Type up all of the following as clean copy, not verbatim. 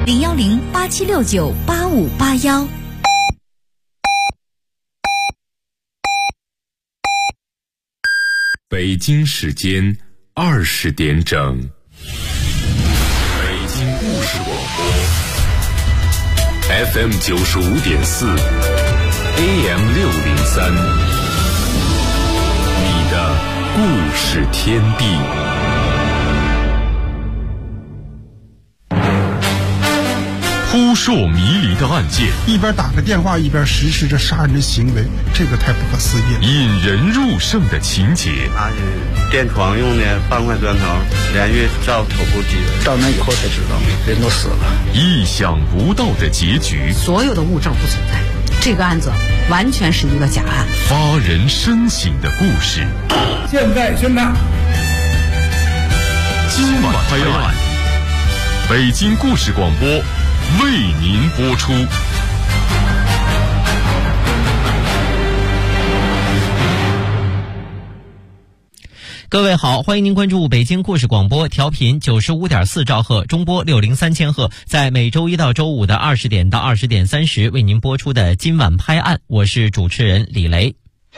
010-8769-8581。 北京时间20点整，北京故事广播 FM 95.4 AM 603，你的故事天地。扑朔迷离的案件， 一边打个电话一边实施着杀人的行为，这个太不可思议了。 引人入胜的情节， 他是垫床用的半块砖头，连续照头部击， 到那以后才知道人都死了。 意想不到的结局， 所有的物证不存在，这个案子完全是一个假案。 发人深省的故事， 现在宣判， 今晚拍案，北京故事广播为您播出。 各位好，欢迎您关注北京故事广播，调频95.4兆赫，中波603千赫，在每周一到周五的20点到20点30为您播出的今晚拍案，我是主持人李雷。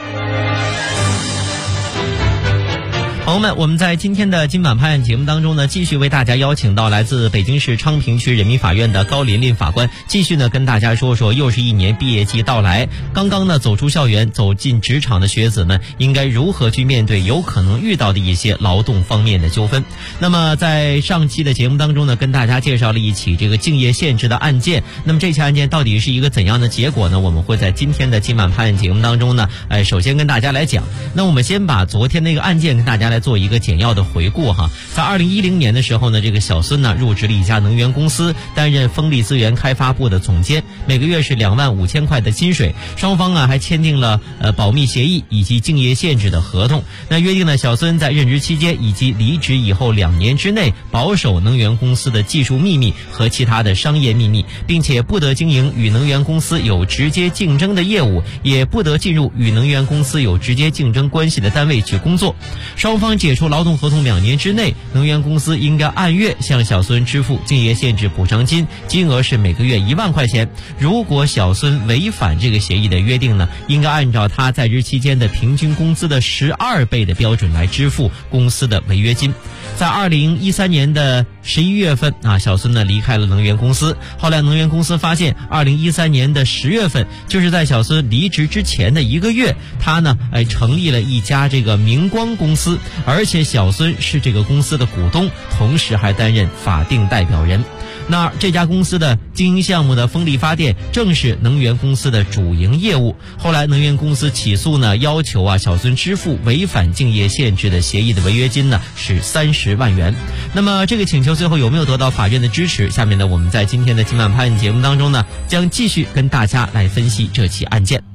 朋友们，我们在今天的今晚拍案节目当中呢，继续为大家邀请到来自北京市昌平区人民法院的高琳琳法官，继续呢跟大家说说又是一年毕业季到来，刚刚呢走出校园走进职场的学子们应该如何去面对有可能遇到的一些劳动方面的纠纷。那么在上期的节目当中呢，跟大家介绍了一起这个竞业限制的案件，那么这起案件到底是一个怎样的结果呢？我们会在今天的今晚拍案节目当中呢首先跟大家来讲。那我们先把昨天那个案件跟大家来做一个简要的回顾哈。在2010年的时候呢，这个小孙呢入职了一家能源公司，担任风力资源开发部的总监，每个月是25000块的薪水。双方还签订了保密协议以及竞业限制的合同。那约定呢，小孙在任职期间以及离职以后2年之内，保守能源公司的技术秘密和其他的商业秘密，并且不得经营与能源公司有直接竞争的业务，也不得进入与能源公司有直接竞争关系的单位去工作。双方解除劳动合同2年之内，能源公司应该按月向小孙支付竞业限制补偿金，金额是每个月1万块钱。如果小孙违反这个协议的约定呢，应该按照他在职期间的平均工资的12倍的标准来支付公司的违约金。在2013年的11月份小孙呢离开了能源公司。后来能源公司发现2013年的10月份，就是在小孙离职之前的1个月，他呢成立了一家这个明光公司，而且小孙是这个公司的股东，同时还担任法定代表人。那这家公司的经营项目的风力发电正是能源公司的主营业务。后来能源公司起诉呢，要求小孙支付违反竞业限制的协议的违约金呢是30万元。那么这个请求最后有没有得到法院的支持？下面呢，我们在今天的今晚拍案节目当中呢，将继续跟大家来分析这起案件。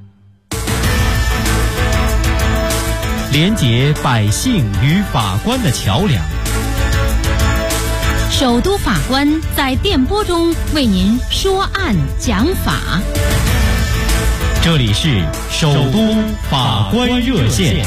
连结百姓与法官的桥梁， 首都法官在电波中为您说案讲法。 这里是首都法官热线。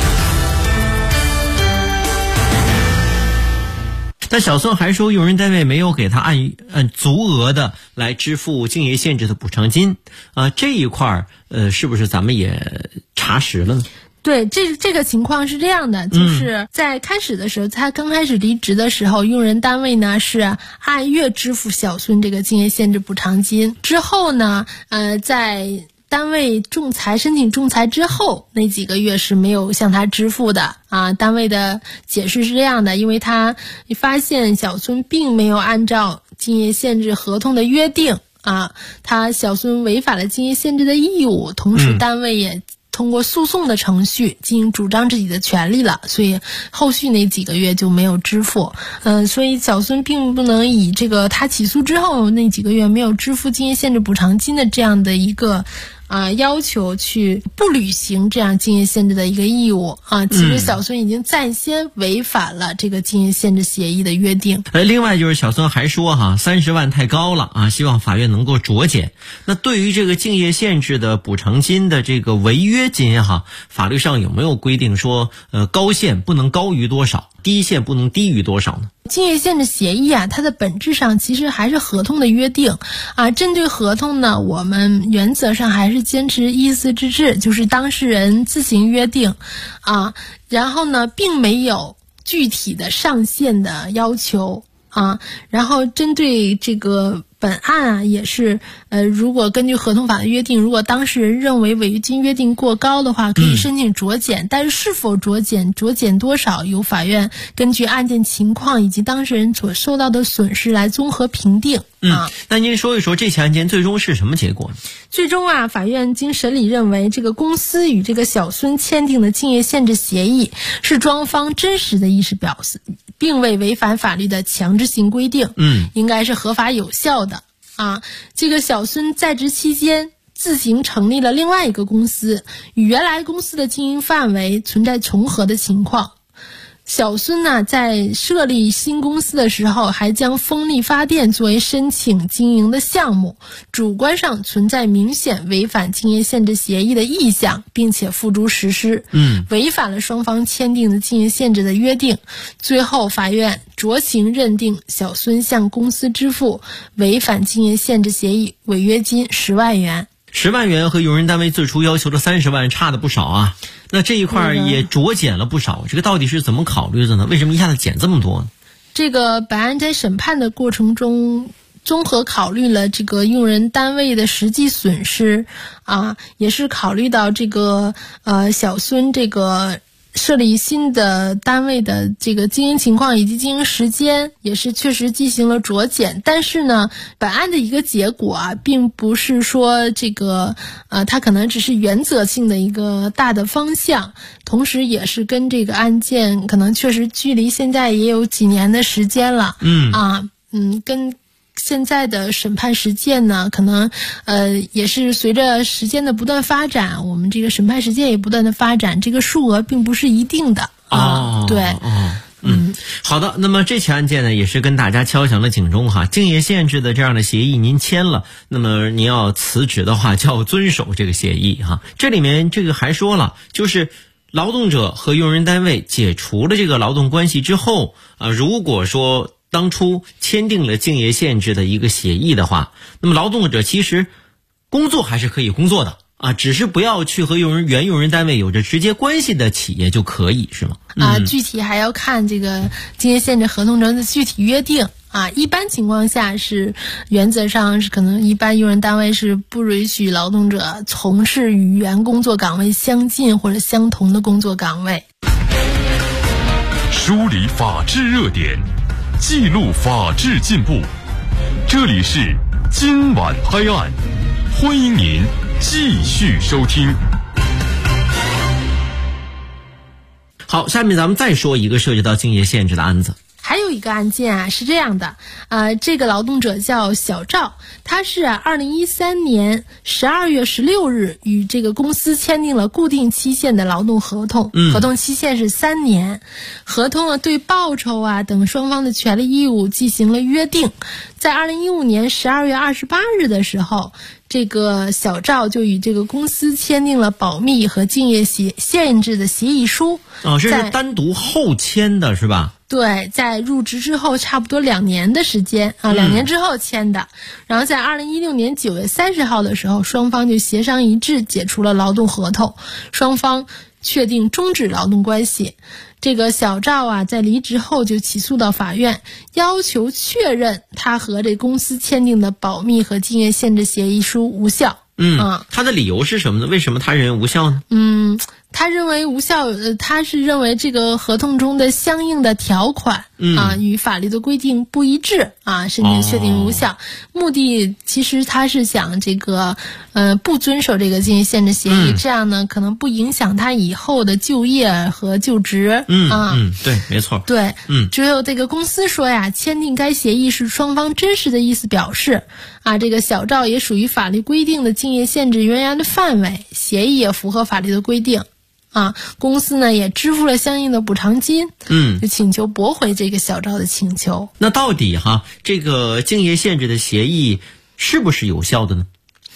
但小孙还说，用人单位没有给他按足额的来支付竞业限制的补偿金这一块是不是咱们也查实了呢？ 对，这个情况是这样的，就是在开始的时候，他刚开始离职的时候，用人单位呢是按月支付小孙这个竞业限制补偿金。之后呢，在单位申请仲裁之后，那几个月是没有向他支付的单位的解释是这样的，因为他发现小孙并没有按照竞业限制合同的约定小孙违反了竞业限制的义务，同时单位也通过诉讼的程序进行主张自己的权利了，所以后续那几个月就没有支付。所以小孙并不能以这个他起诉之后那几个月没有支付竞业限制补偿金的这样的一个要求去不履行这样竞业限制的一个义务其实小孙已经在先违反了这个竞业限制协议的约定。 另外就是小孙还说30万太高了希望法院能够酌减。那对于这个竞业限制的补偿金的这个违约金法律上有没有规定说高限不能高于多少？ 低线不能低于多少呢？ 竞业限制协议啊，它的本质上其实还是合同的约定啊。针对合同呢，我们原则上还是坚持依次之制，就是当事人自行约定啊。然后呢，并没有具体的上限的要求啊。然后针对这个本案啊，也是如果根据合同法的约定，如果当事人认为违约金约定过高的话，可以申请酌减，但是是否酌减多少，由法院根据案件情况以及当事人所受到的损失来综合评定啊。 那您说一说这起案件最终是什么结果呢？ 最终啊，法院经审理认为，这个公司与这个小孙签订的竞业限制协议是庄方真实的意思表示，并未违反法律的强制性规定，应该是合法有效的啊。这个小孙在职期间自行成立了另外一个公司，与原来公司的经营范围存在重合的情况。小孙呢，在设立新公司的时候，还将风力发电作为申请经营的项目，主观上存在明显违反竞业限制协议的意向，并且付诸实施，违反了双方签订的竞业限制的约定。最后，法院酌情认定小孙向公司支付违反竞业限制协议违约金10万元。 10万元和用人单位最初要求的30万差的不少啊，那这一块也酌减了不少，这个到底是怎么考虑的呢？为什么一下子减这么多呢？ 这个本案在审判的过程中，综合考虑了这个用人单位的实际损失啊，也是考虑到这个小孙这个设立新的单位的这个经营情况以及经营时间，也是确实进行了酌减。但是呢，本案的一个结果啊，并不是说这个它可能只是原则性的一个大的方向，同时也是跟这个案件可能确实距离现在也有几年的时间了，跟现在的审判实践呢，可能也是随着时间的不断发展，我们这个审判实践也不断的发展，这个数额并不是一定的对。 好的，那么这起案件呢，也是跟大家敲响了警钟哈。竞业限制的这样的协议您签了，那么您要辞职的话，就要遵守这个协议哈。这里面这个还说了，就是劳动者和用人单位解除了这个劳动关系之后如果说当初签订了竞业限制的一个协议的话，那么劳动者其实工作还是可以工作的只是不要去和原用人单位有着直接关系的企业就可以，是吗？ 具体还要看这个竞业限制合同中的具体约定一般情况下是原则上是可能一般用人单位是不允许劳动者从事与原工作岗位相近或者相同的工作岗位。 梳理法治热点，记录法治进步，这里是今晚拍案，欢迎您继续收听。 好，下面咱们再说一个涉及到竞业限制的案子。 还有一个案件是这样的，这个劳动者叫小赵，他是2013年12月16日与这个公司签订了固定期限的劳动合同，合同期限是3年，合同对报酬等双方的权利义务进行了约定。在2015年12月28日的时候，这个小赵就与这个公司签订了保密和竞业限制的协议书。 这是单独后签的是吧？ 对，在入职之后差不多2年的时间2年之后签的。然后在2016年9月30号的时候，双方就协商一致解除了劳动合同，双方确定终止劳动关系。这个小赵在离职后就起诉到法院，要求确认他和这公司签订的保密和竞业限制协议书无效。 他的理由是什么呢？为什么他认为无效呢？ 他认为无效，他是认为这个合同中的相应的条款与法律的规定不一致申请确定无效。目的其实他是想这个不遵守这个竞业限制协议，这样呢可能不影响他以后的就业和就职。 对，没错。 对，只有这个公司说签订该协议是双方真实的意思表示这个小赵也属于法律规定的竞业限制人员的范围，协议也符合法律的规定。公司呢也支付了相应的补偿金，就请求驳回这个小赵的请求。 那到底这个竞业限制的协议是不是有效的呢？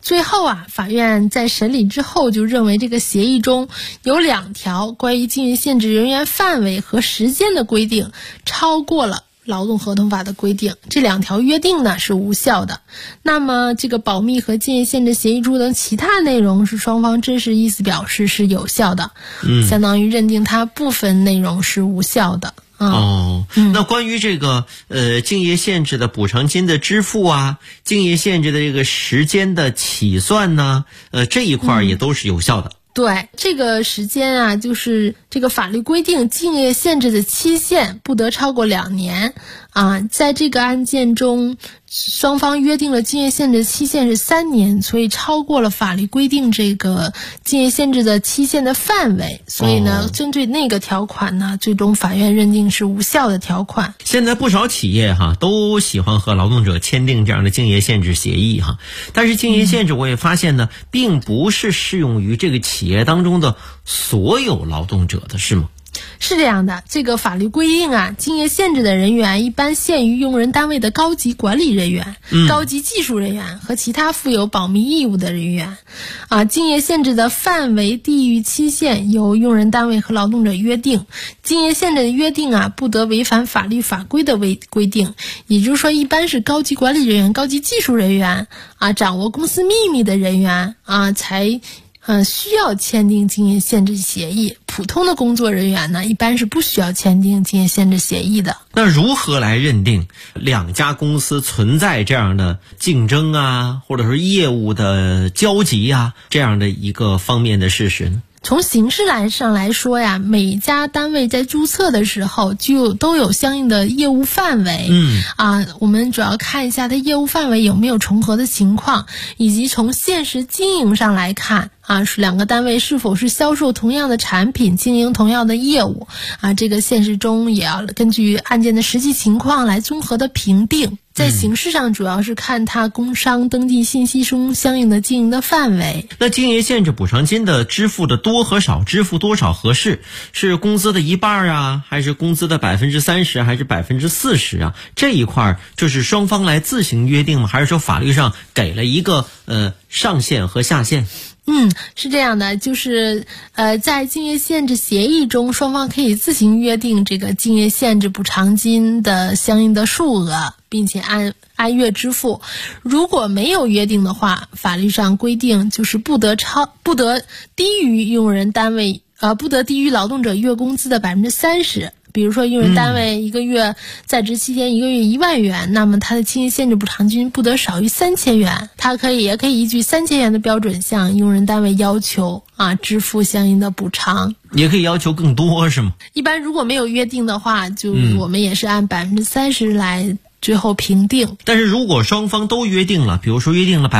最后啊，法院在审理之后就认为这个协议中有2条关于竞业限制人员范围和时间的规定超过了劳动合同法的规定，这2条约定呢是无效的。那么这个保密和竞业限制协议中的其他内容是双方真实意思表示是有效的，相当于认定它部分内容是无效的。 那关于这个竞业限制的补偿金的支付啊，竞业限制的这个时间的起算呢，这一块也都是有效的。 对，这个时间啊，就是这个法律规定竞业限制的期限不得超过2年啊。在这个案件中，双方约定了竞业限制的期限是3年，所以超过了法律规定这个竞业限制的期限的范围，所以呢，针对那个条款呢，最终法院认定是无效的条款。 现在不少企业都喜欢和劳动者签订这样的竞业限制协议但是竞业限制我也发现呢，并不是适用于这个企业当中的所有劳动者的，是吗？ 是这样的，这个法律规定啊，竞业限制的人员一般限于用人单位的高级管理人员、高级技术人员和其他负有保密义务的人员。竞业限制的范围、地域、期限由用人单位和劳动者约定。竞业限制的约定啊，不得违反法律法规的规定。也就是说，一般是高级管理人员、高级技术人员掌握公司秘密的人员才需要签订竞业限制协议。普通的工作人员呢，一般是不需要签订竞业限制协议的。 那如何来认定2家公司存在这样的竞争啊，或者说业务的交集啊，这样的一个方面的事实呢？ 从形式上来说呀，每一家单位在注册的时候都有相应的业务范围。我们主要看一下它业务范围有没有重合的情况，以及从现实经营上来看是2个单位是否是销售同样的产品，经营同样的业务这个现实中也要根据案件的实际情况来综合的评定。在形式上主要是看它工商登记信息中相应的经营的范围。 那竞业限制补偿金的支付的多和少，支付多少合适？是工资的1半啊，还是工资的30%，还是40%啊？这一块就是双方来自行约定吗？还是说法律上给了一个上限和下限？ 是这样的，就是在竞业限制协议中，双方可以自行约定这个竞业限制补偿金的相应的数额，并且按月支付。如果没有约定的话，法律上规定就是不得低于用人单位不得低于劳动者月工资的30%。比如说用人单位一个月在职期间一个月1万元，那么他的竞业限制补偿金不得少于3000元。他也可以依据3000元的标准向用人单位要求支付相应的补偿， 也可以要求更多是吗？ 一般如果没有约定的话，就我们也是按30%来最后评定。 但是如果双方都约定了，比如说约定了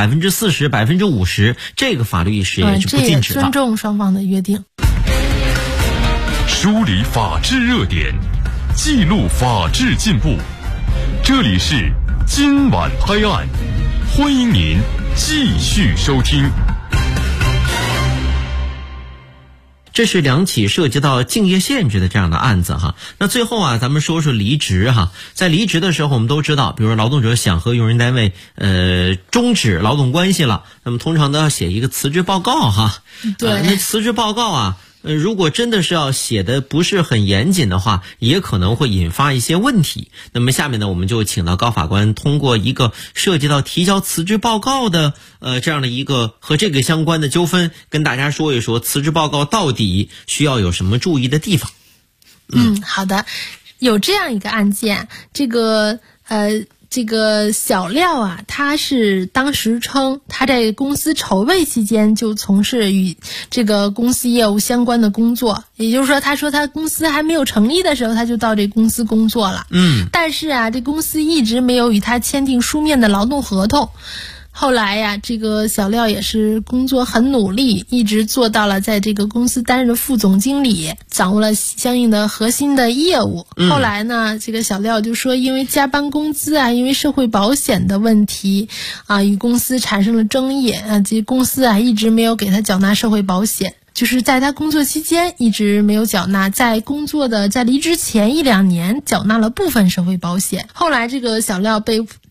40%、50%，这个法律也是不禁止的。 这也尊重双方的约定。 梳理法治热点，记录法治进步。这里是今晚拍案，欢迎您继续收听。 这是2起涉及到竞业限制的这样的案子那最后咱们说说离职在离职的时候，我们都知道，比如说劳动者想和用人单位终止劳动关系了，那么通常都要写一个辞职报告对， 那辞职报告如果真的是要写的不是很严谨的话，也可能会引发一些问题。那么下面呢，我们就请到高法官，通过一个涉及到提交辞职报告的这样的一个和这个相关的纠纷，跟大家说一说辞职报告到底需要有什么注意的地方。 好的，有这样一个案件，这个小廖他是当时称他在公司筹备期间就从事与这个公司业务相关的工作，也就是说，他说他公司还没有成立的时候，他就到这公司工作了。但是这公司一直没有与他签订书面的劳动合同。后来这个小廖也是工作很努力，一直做到了在这个公司担任副总经理，掌握了相应的核心的业务。后来呢，这个小廖就说，因为加班工资因为社会保险的问题与公司产生了争议这公司一直没有给他缴纳社会保险。就是在他工作期间一直没有缴纳，在离职前1-2年缴纳了部分社会保险。后来这个小廖被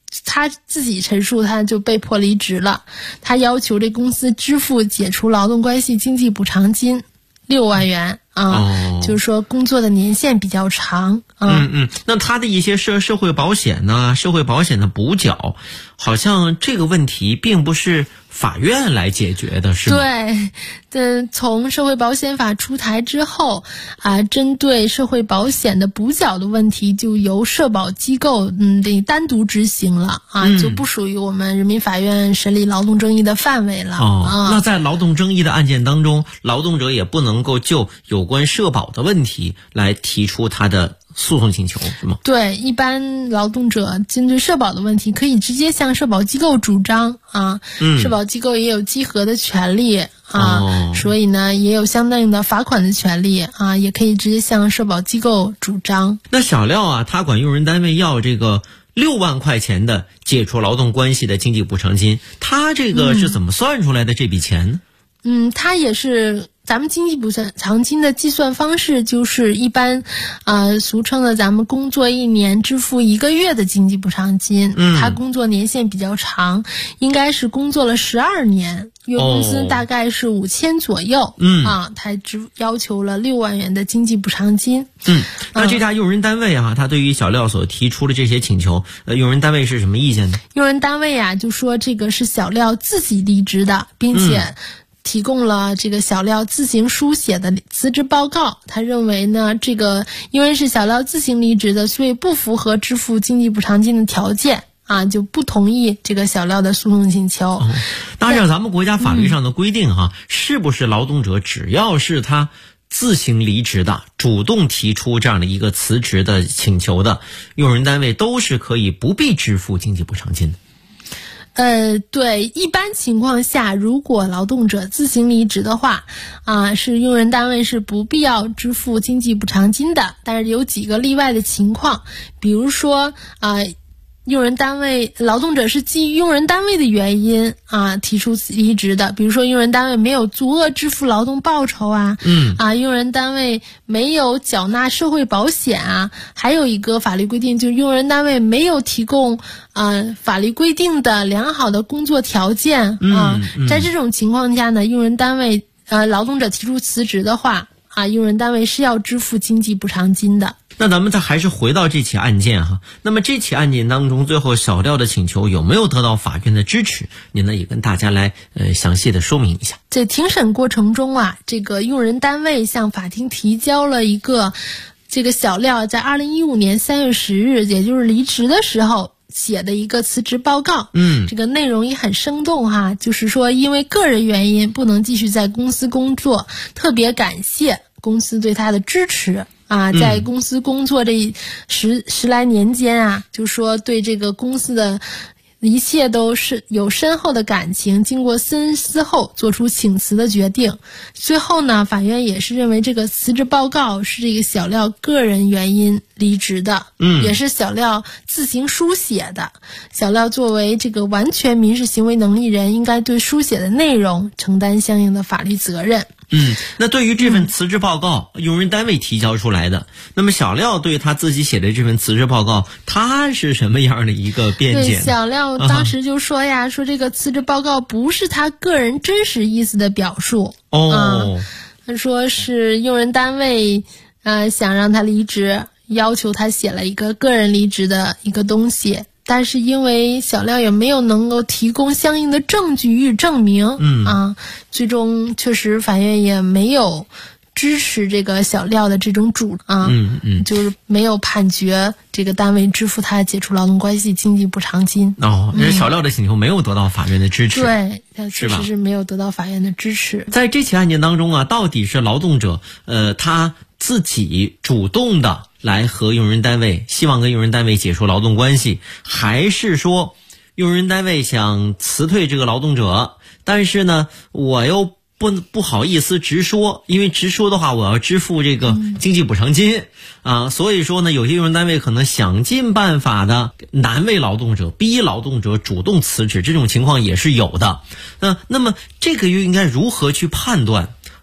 他自己陈述，他就被迫离职了。他要求这公司支付解除劳动关系经济补偿金6万元啊，就是说工作的年限比较长啊。 那他的一些社会保险呢，社会保险的补缴，好像这个问题并不是法院来解决的，是吗？ 对，从社会保险法出台之后啊，针对社会保险的补缴的问题，就由社保机构得单独执行了啊，就不属于我们人民法院审理劳动争议的范围了。 那在劳动争议的案件当中，劳动者也不能够就有关社保的问题来提出他的诉讼请求，是吗？ 对，一般劳动者针对社保的问题，可以直接向社保机构主张啊。社保机构也有稽核的权利啊，所以呢，也有相对应的罚款的权利啊，也可以直接向社保机构主张。 那小廖啊，他管用人单位要这个6万块钱的解除劳动关系的经济补偿金，他这个是怎么算出来的这笔钱呢？ 他也是咱们经济补偿金的计算方式，就是一般俗称的咱们工作1年支付1个月的经济补偿金。他工作年限比较长，应该是工作了12年，月工资大概是5000左右。他要求了6万元的经济补偿金。 那这家用人单位啊，他对于小廖所提出的这些请求，用人单位是什么意见呢？ 用人单位啊，就说这个是小廖自己离职的，并且提供了这个小廖自行书写的辞职报告。他认为呢，这个因为是小廖自行离职的，所以不符合支付经济补偿金的条件啊，就不同意这个小廖的诉讼请求。 当然咱们国家法律上的规定是不是劳动者只要是他自行离职的，主动提出这样的一个辞职的请求的，用人单位都是可以不必支付经济补偿金的。 对，一般情况下，如果劳动者自行离职的话，是用人单位是不必要支付经济补偿金的。但是有几个例外的情况，比如说用人单位劳动者是基于用人单位的原因提出离职的，比如说用人单位没有足额支付劳动报酬用人单位没有缴纳社会保险还有一个法律规定，就是用人单位没有提供法律规定的良好的工作条件在这种情况下呢，用人单位劳动者提出辞职的话用人单位是要支付经济补偿金的。 那咱们再还是回到这起案件那么这起案件当中，最后小廖的请求有没有得到法院的支持？您呢也跟大家来详细的说明一下。 在庭审过程中这个用人单位向法庭提交了一个这个小廖在2015年3月10日，也就是离职的时候写的一个辞职报告。这个内容也很生动就是说因为个人原因不能继续在公司工作，特别感谢公司对他的支持在公司工作这十来年间就说对这个公司的一切都是有深厚的感情，经过深思后做出请辞的决定。最后呢，法院也是认为这个辞职报告是这个小廖个人原因离职的，也是小廖自行书写的。小廖作为这个完全民事行为能力人，应该对书写的内容承担相应的法律责任。 那对于这份辞职报告，用人单位提交出来的，那么小廖对他自己写的这份辞职报告，他是什么样的一个辩解呢？ 对，小廖当时就说说这个辞职报告不是他个人真实意思的表述。他说是用人单位想让他离职，要求他写了一个个人离职的一个东西。但是因为小廖也没有能够提供相应的证据与证明最终确实法院也没有支持这个小廖的这种就是没有判决这个单位支付他解除劳动关系经济补偿金。 小廖的请求没有得到法院的支持。 对，他确实是没有得到法院的支持。 在这起案件当中到底是劳动者他自己主动的来和用人单位，希望跟用人单位解除劳动关系，还是说用人单位想辞退这个劳动者，但是呢我又不好意思直说，因为直说的话我要支付这个经济补偿金所以说呢有些用人单位可能想尽办法的难为劳动者，逼劳动者主动辞职，这种情况也是有的。那么这个又应该如何去判断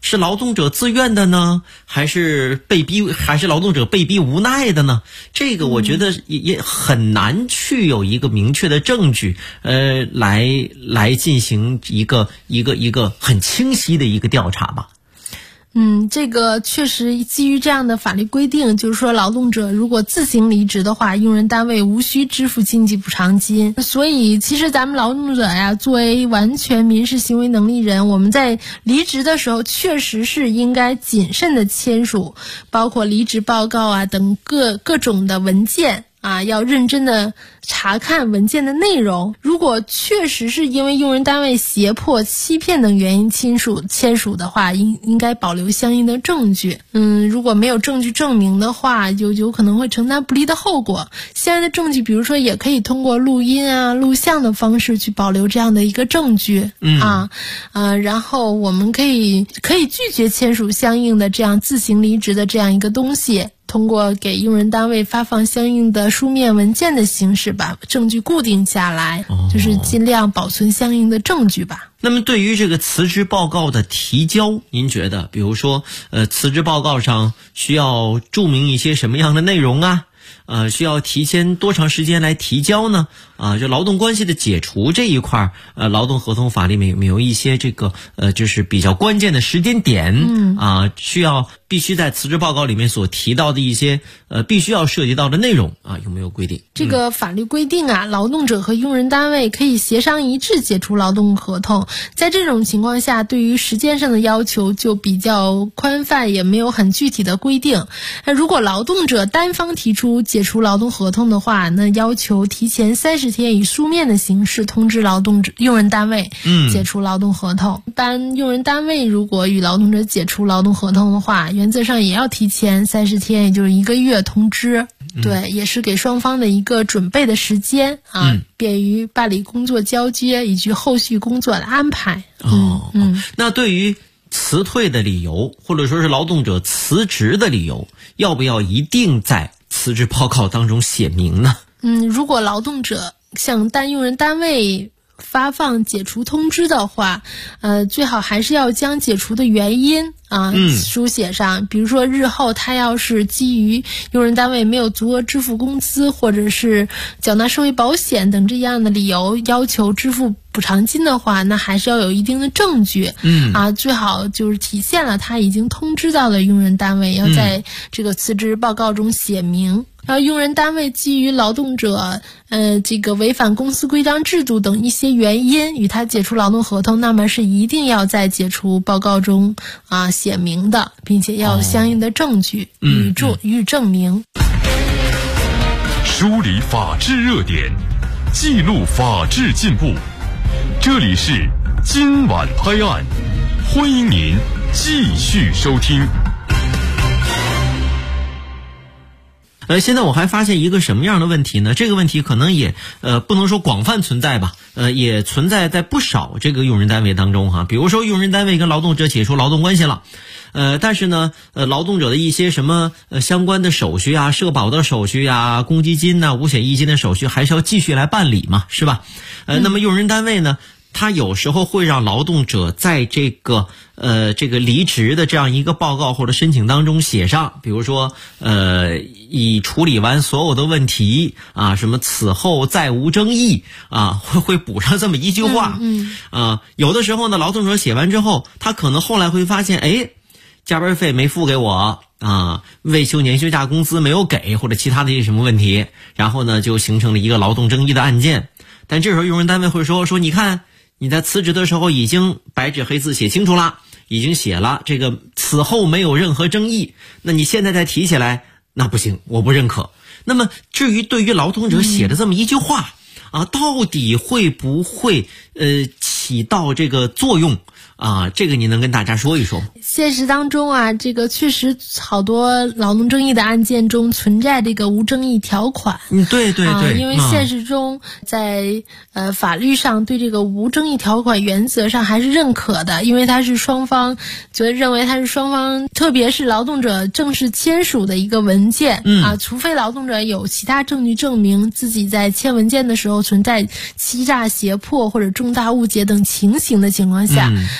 是劳动者自愿的呢，还是劳动者被逼无奈的呢？这个我觉得也很难去有一个明确的证据，来进行一个很清晰的一个调查吧。 这个确实基于这样的法律规定，就是说劳动者如果自行离职的话，用人单位无需支付经济补偿金。所以其实咱们劳动者呀，作为完全民事行为能力人，我们在离职的时候确实是应该谨慎的签署包括离职报告啊等各种的文件啊，要认真的查看文件的内容。如果确实是因为用人单位胁迫、欺骗等原因签署的话，应该保留相应的证据。如果没有证据证明的话，有可能会承担不利的后果。相应的证据，比如说也可以通过录音啊、录像的方式去保留这样的一个证据。然后我们可以拒绝签署相应的这样自行离职的这样一个东西。通过给用人单位发放相应的书面文件的形式把证据固定下来，就是尽量保存相应的证据吧。 那么对于这个辞职报告的提交，您觉得比如说辞职报告上需要注明一些什么样的内容啊？需要提前多长时间来提交呢？就劳动关系的解除这一块，劳动合同法里面有没有一些这个就是比较关键的时间点必须在辞职报告里面所提到的一些必须要涉及到的内容啊，有没有规定？ 这个法律规定啊，劳动者和用人单位可以协商一致解除劳动合同。在这种情况下，对于时间上的要求就比较宽泛，也没有很具体的规定。如果劳动者单方提出解除劳动合同的话，那要求提前30天以书面的形式通知用人单位解除劳动合同。一般用人单位如果与劳动者解除劳动合同的话，原则上也要提前30天，也就是1个月通知。对，也是给双方的一个准备的时间啊，便于办理工作交接以及后续工作的安排。 那对于辞退的理由，或者说是劳动者辞职的理由，要不要一定在辞职报告当中写明呢？ 如果劳动者向用人单位发放解除通知的话，最好还是要将解除的原因书写上。比如说日后他要是基于用人单位没有足额支付工资，或者是缴纳社会保险等这样的理由要求支付补偿金的话，那还是要有一定的证据。最好就是体现了他已经通知到了用人单位，要在这个辞职报告中写明。然后用人单位基于劳动者这个违反公司规章制度等一些原因与他解除劳动合同，那么是一定要在解除报告中写明的，并且要有相应的证据予以证明。 梳理法治热点，记录法治进步，这里是今晚拍案，欢迎您继续收听。 现在我还发现一个什么样的问题呢？这个问题可能也不能说广泛存在吧，也存在在不少这个用人单位当中哈。比如说用人单位跟劳动者解除劳动关系了，但是呢劳动者的一些什么相关的手续啊、社保的手续啊、公积金啊、五险一金的手续还是要继续来办理嘛，是吧？那么用人单位呢，他有时候会让劳动者在这个离职的这样一个报告或者申请当中写上，比如说已处理完所有的问题啊，什么此后再无争议啊，会补上这么一句话。有的时候呢，劳动者写完之后，他可能后来会发现，加班费没付给我啊，未休年休假工资没有给，或者其他的一些什么问题，然后呢就形成了一个劳动争议的案件。但这时候用人单位会说你看你在辞职的时候已经白纸黑字写清楚了，已经写了这个此后没有任何争议，那你现在再提起来那不行，我不认可。那么至于对于劳动者写的这么一句话到底会不会起到这个作用这个你能跟大家说一说？ 现实当中这个确实好多劳动争议的案件中存在这个无争议条款。 对， 因为现实中在法律上对这个无争议条款原则上还是认可的，因为它是双方认为它是双方，特别是劳动者正式签署的一个文件除非劳动者有其他证据证明自己在签文件的时候存在欺诈、胁迫或者重大误解等情形的情况下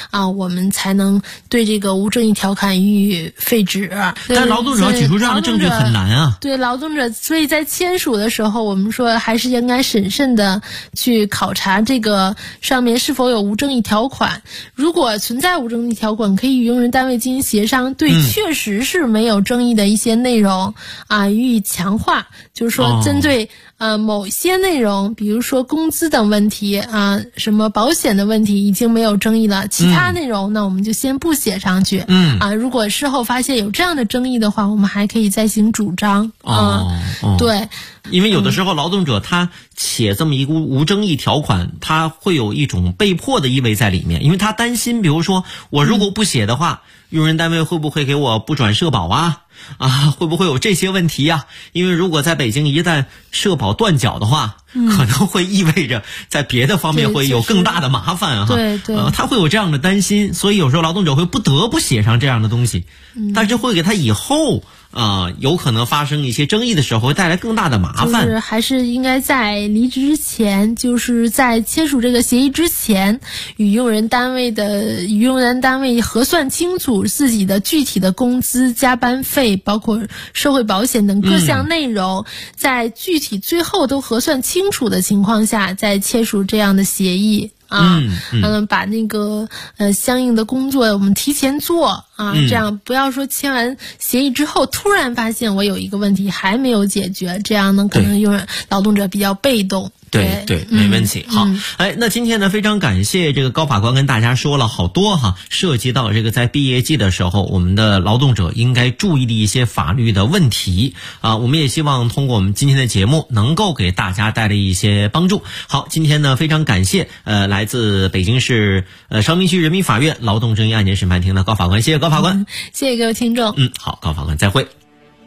我们才能对这个无争议条款予以废止。 但劳动者要举出这样的证据很难啊。 对劳动者，所以在签署的时候，我们说还是应该审慎的去考察这个上面是否有无争议条款。如果存在无争议条款，可以与用人单位进行协商，对确实是没有争议的一些内容予以强化，就是说针对某些内容，比如说工资等问题什么保险的问题已经没有争议了，其他内容呢我们就先不写上去。如果事后发现有这样的争议的话，我们还可以再行主张。对。 因为有的时候劳动者他写这么一个无争议条款，他会有一种被迫的意味在里面，因为他担心，比如说我如果不写的话，用人单位会不会给我不转社保会不会有这些问题啊？因为如果在北京一旦社保断缴的话，可能会意味着在别的方面会有更大的麻烦对， 他会有这样的担心，所以有时候劳动者会不得不写上这样的东西，但是会给他以后有可能发生一些争议的时候会带来更大的麻烦。 就是还是应该在离职之前，就是在签署这个协议之前，与用人单位核算清楚自己的具体的工资、加班费，包括社会保险等各项内容，在具体最后都核算清楚的情况下，再签署这样的协议。把那个相应的工作我们提前做这样不要说签完协议之后突然发现我有一个问题还没有解决，这样呢可能劳动者比较被动。 对，没问题。好，那今天呢，非常感谢这个高法官跟大家说了好多涉及到这个在毕业季的时候，我们的劳动者应该注意的一些法律的问题我们也希望通过我们今天的节目能够给大家带来一些帮助。好，今天呢，非常感谢来自北京市昌平区人民法院劳动争议案件审判庭的高法官，谢谢高法官。 谢谢各位听众。 好，高法官再会。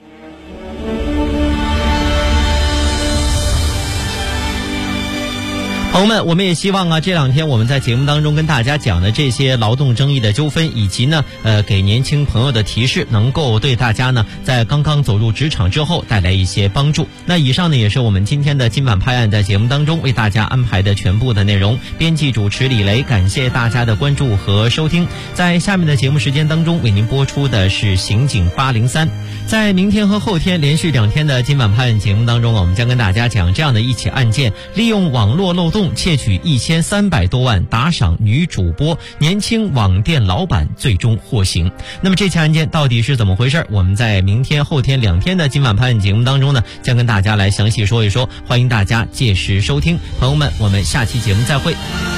朋友们，我们也希望这两天我们在节目当中跟大家讲的这些劳动争议的纠纷，以及呢给年轻朋友的提示，能够对大家呢在刚刚走入职场之后带来一些帮助。那以上呢也是我们今天的今晚拍案在节目当中为大家安排的全部的内容。编辑主持李雷，感谢大家的关注和收听。在下面的节目时间当中为您播出的是刑警803。在明天和后天连续2天的今晚拍案节目当中我们将跟大家讲这样的一起案件，利用网络漏洞窃取1300多万打赏女主播，年轻网店老板最终获刑。那么这起案件到底是怎么回事？我们在明天后天2天的今晚拍案节目当中呢，将跟大家来详细说一说，欢迎大家届时收听。朋友们，我们下期节目再会。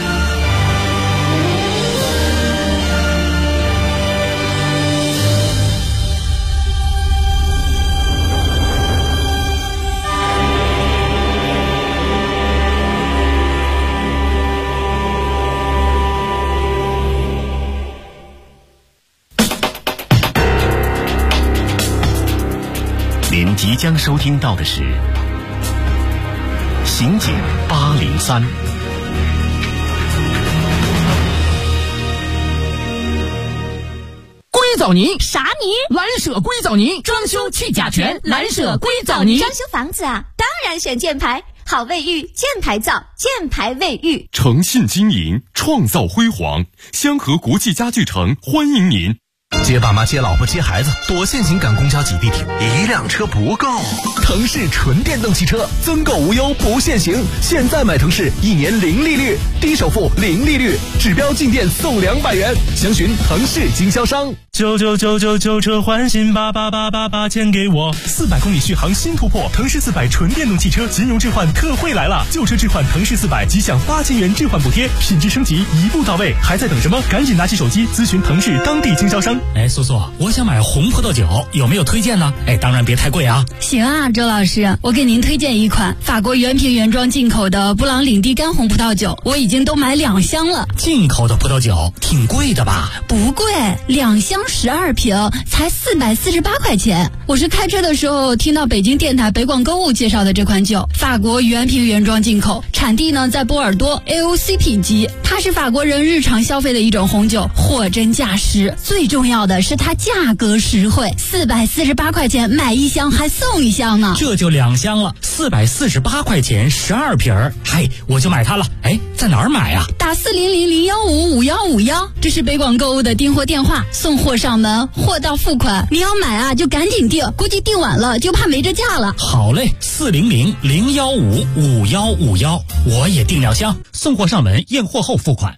您即将收听到的是刑警803。 硅藻泥？ 啥泥？ 蓝舍硅藻泥，装修去甲醛，蓝舍硅藻泥。 装修房子当然选箭牌，好卫浴，箭牌造，箭牌卫浴。 诚信经营，创造辉煌，香河国际家具城欢迎您。 接爸妈接老婆接孩子多限行赶公交挤地铁，一辆车不够。腾势纯电动汽车增购无忧不限行，现在买腾势1年零利率，低首付零利率，指标进店送200元，详询腾势经销商。 99999车换新8888钱给我，400公里续航新突破，腾势400纯电动汽车金融置换特惠来了，旧车置换腾势400即享8000元置换补贴，品质升级一步到位，还在等什么？赶紧拿起手机咨询腾势当地经销商。 苏苏，我想买红葡萄酒，有没有推荐呢？当然别太贵啊。 行啊，周老师，我给您推荐一款法国原瓶原装进口的布朗领地干红葡萄酒，我已经都买2箱了。 进口的葡萄酒挺贵的吧？ 不贵，2箱12瓶才448块钱。我是开车的时候听到北京电台北广购物介绍的这款酒，法国原瓶原装进口，产地呢在波尔多 AOC 品级，它是法国人日常消费的一种红酒，货真价实。最重要的是它价格实惠，448块钱买1箱还送1箱呢。 这就2箱了，448块钱12瓶，我就买它了。在哪儿买啊？ 大打400-015-5151，这是北广购物的订货电话，送货上门，货到付款。你要买啊，就赶紧订，估计订晚了就怕没这价了。 好嘞，400-015-5151，我也订2箱，送货上门，验货后付款。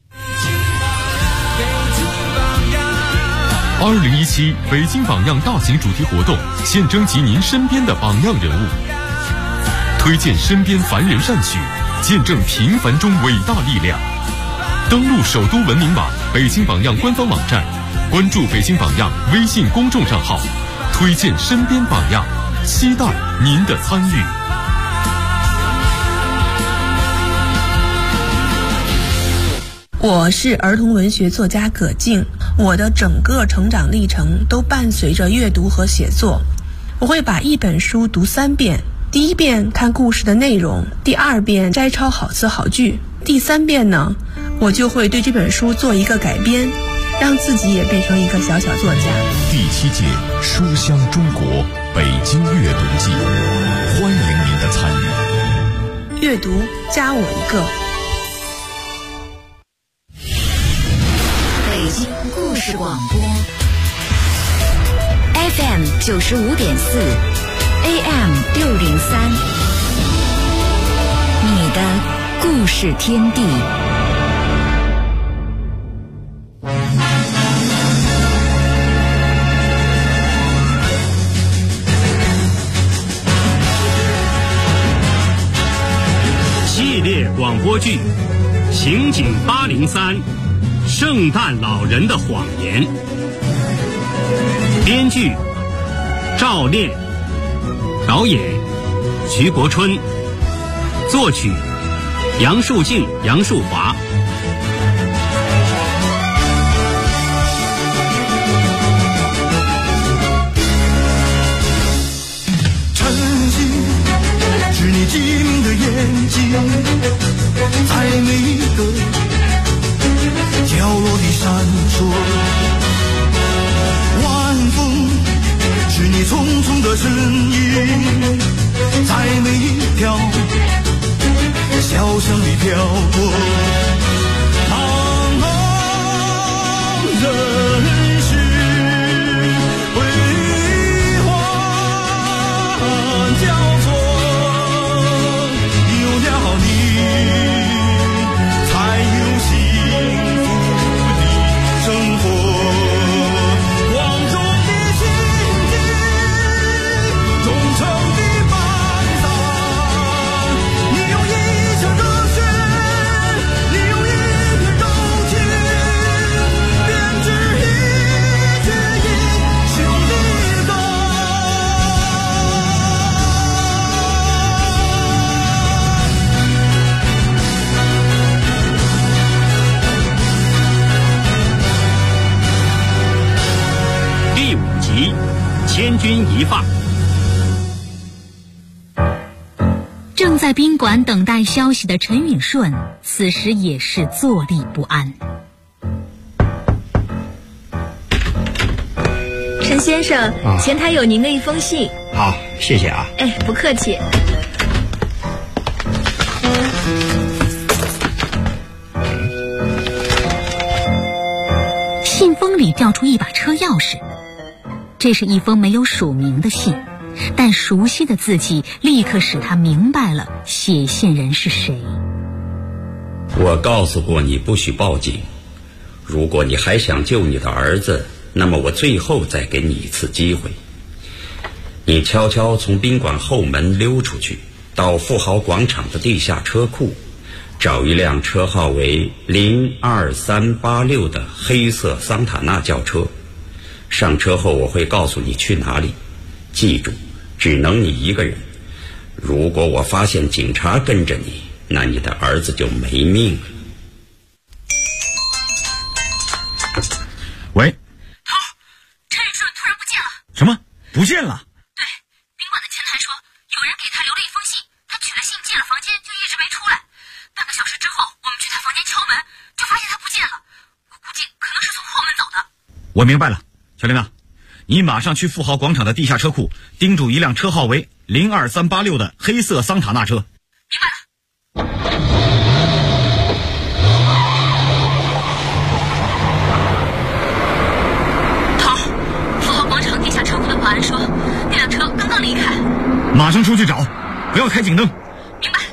2017北京榜样大型主题活动，现征集您身边的榜样人物，推荐身边凡人善举，见证平凡中伟大力量。登录首都文明网北京榜样官方网站，关注北京榜样微信公众账号，推荐身边榜样，期待您的参与。 我是儿童文学作家葛静，我的整个成长历程都伴随着阅读和写作。我会把一本书读3遍，第1遍看故事的内容，第2遍摘抄好词好句，第3遍呢，我就会对这本书做一个改编，让自己也变成一个小小作家。 第7届书香中国北京阅读季，欢迎您的参与。 阅读加我一个。 北京故事广播 FM 95.4 AM 603，你的故事天地。 系列广播剧《刑警803》，圣诞老人的谎言。编剧赵炼，导演徐国春，作曲杨树静、杨树华。 晨曦是你晶莹的眼睛，在每一个角落里闪烁。晚风是你匆匆的身影，在每一条小巷里飘过。茫茫人世辉煌交错，有了你才有幸福的生活。光荣的心境，忠诚的伴郎，你用一腔热血，你用一片柔情，编织一曲英雄的歌。 第5集，千钧一发。 正在宾馆等待消息的陈允顺，此时也是坐立不安。 陈先生，前台有您的一封信。 好，谢谢啊。 哎，不客气。 信封里掉出一把车钥匙，这是一封没有署名的信，但熟悉的字迹立刻使他明白了写信人是谁。 我告诉过你不许报警，如果你还想救你的儿子，那么我最后再给你一次机会。你悄悄从宾馆后门溜出去，到富豪广场的地下车库，找一辆车号为02386的黑色桑塔纳轿车。上车后我会告诉你去哪里，记住，只能你一个人。如果我发现警察跟着你，那你的儿子就没命了。 喂， 头，陈允顺突然不见了。 什么？不见了？ 对，宾馆的前台说有人给他留了一封信，他取了信进了房间就一直没出来。半个小时之后，我们去他房间敲门，就发现他不见了。我估计可能是从后门走的。 我明白了，小玲娜，你马上去富豪广场的地下车库，盯住一辆车号为02386的黑色桑塔纳车。 明白了。 马上出去找，不要开警灯。 明白。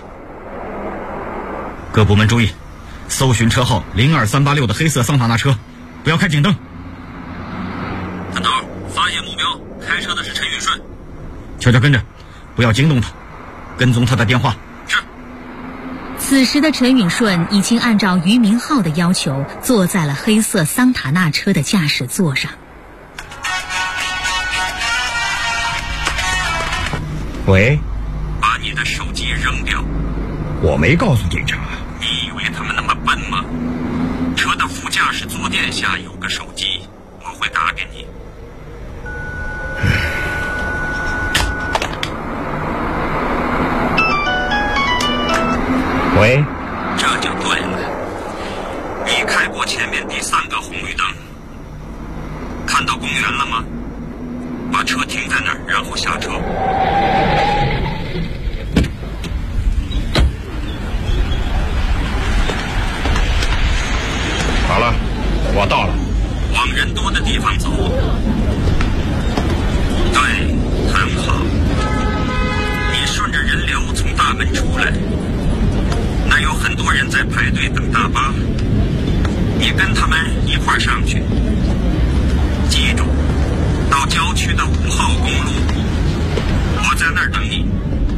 各部门注意，搜寻车号02386的黑色桑塔纳车，不要开警灯。 探头，发现目标，开车的是陈宇顺。 悄悄跟着，不要惊动他，跟踪他的电话。 是。 此时的陈允顺已经按照俞明浩的要求，坐在了黑色桑塔纳车的驾驶座上。 喂， 把你的手机扔掉。 我没告诉警察。 你以为他们那么笨吗？车的副驾驶坐垫下有个手机，我会打给你。 喂， 这就对了。你开过前面第3个红绿灯，看到公园了吗？把车停在那儿，然后下车。 好了，我到了。 往人多的地方走。对，很好。你顺着人流从大门出来，那有很多人在排队等大巴，你跟他们一块儿上去。记住，到郊区的5号公路，我在那儿等你。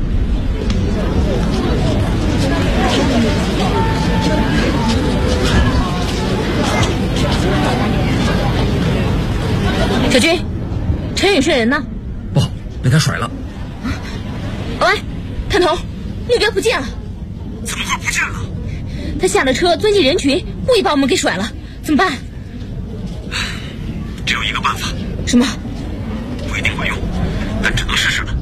小军，陈宇顺人呢？ 不好，被他甩了。 喂，探头，目标不见了。 怎么会不见了？ 他下了车，钻进人群，故意把我们给甩了，怎么办？ 只有一个办法。 什么？ 不一定管用，但只能试试了。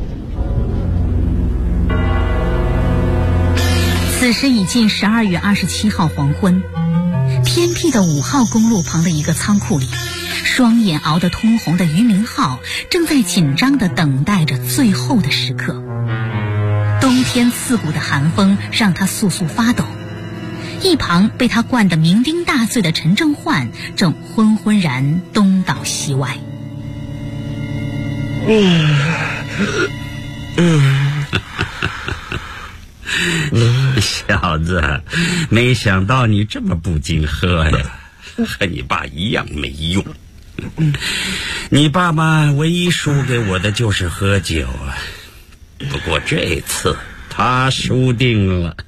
此时已近12月27号黄昏，偏僻的5号公路旁的一个仓库里，双眼熬得通红的俞明浩正在紧张地等待着最后的时刻。冬天刺骨的寒风让他簌簌发抖，一旁被他灌得酩酊大醉的陈正焕正昏昏然东倒西歪。 小子，没想到你这么不经喝呀，和你爸一样没用。你爸爸唯一输给我的就是喝酒啊，不过这次他输定了。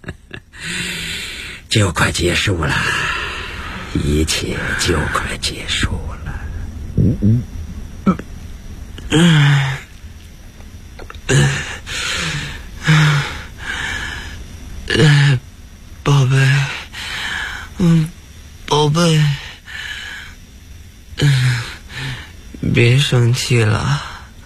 就快结束了，一切就快结束了。 宝贝，宝贝，别生气了。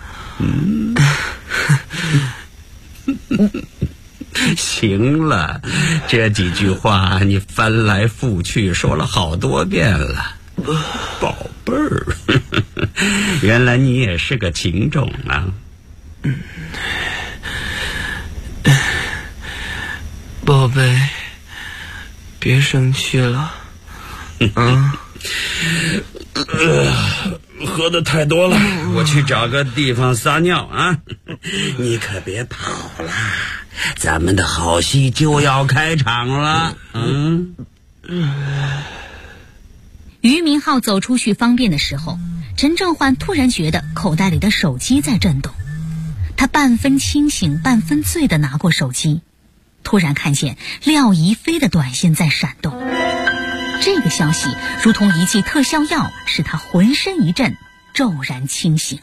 行了，这几句话你翻来覆去说了好多遍了。宝贝儿，原来你也是个情种啊。 宝贝，别生气了。 喝的太多了，我去找个地方撒尿啊！你可别跑了，咱们的好戏就要开场了。 俞明浩走出去方便的时候，陈正焕突然觉得口袋里的手机在震动，他半分清醒半分醉地拿过手机，突然看见廖怡飞的短信在闪动。这个消息如同一剂特效药，使他浑身一震，骤然清醒。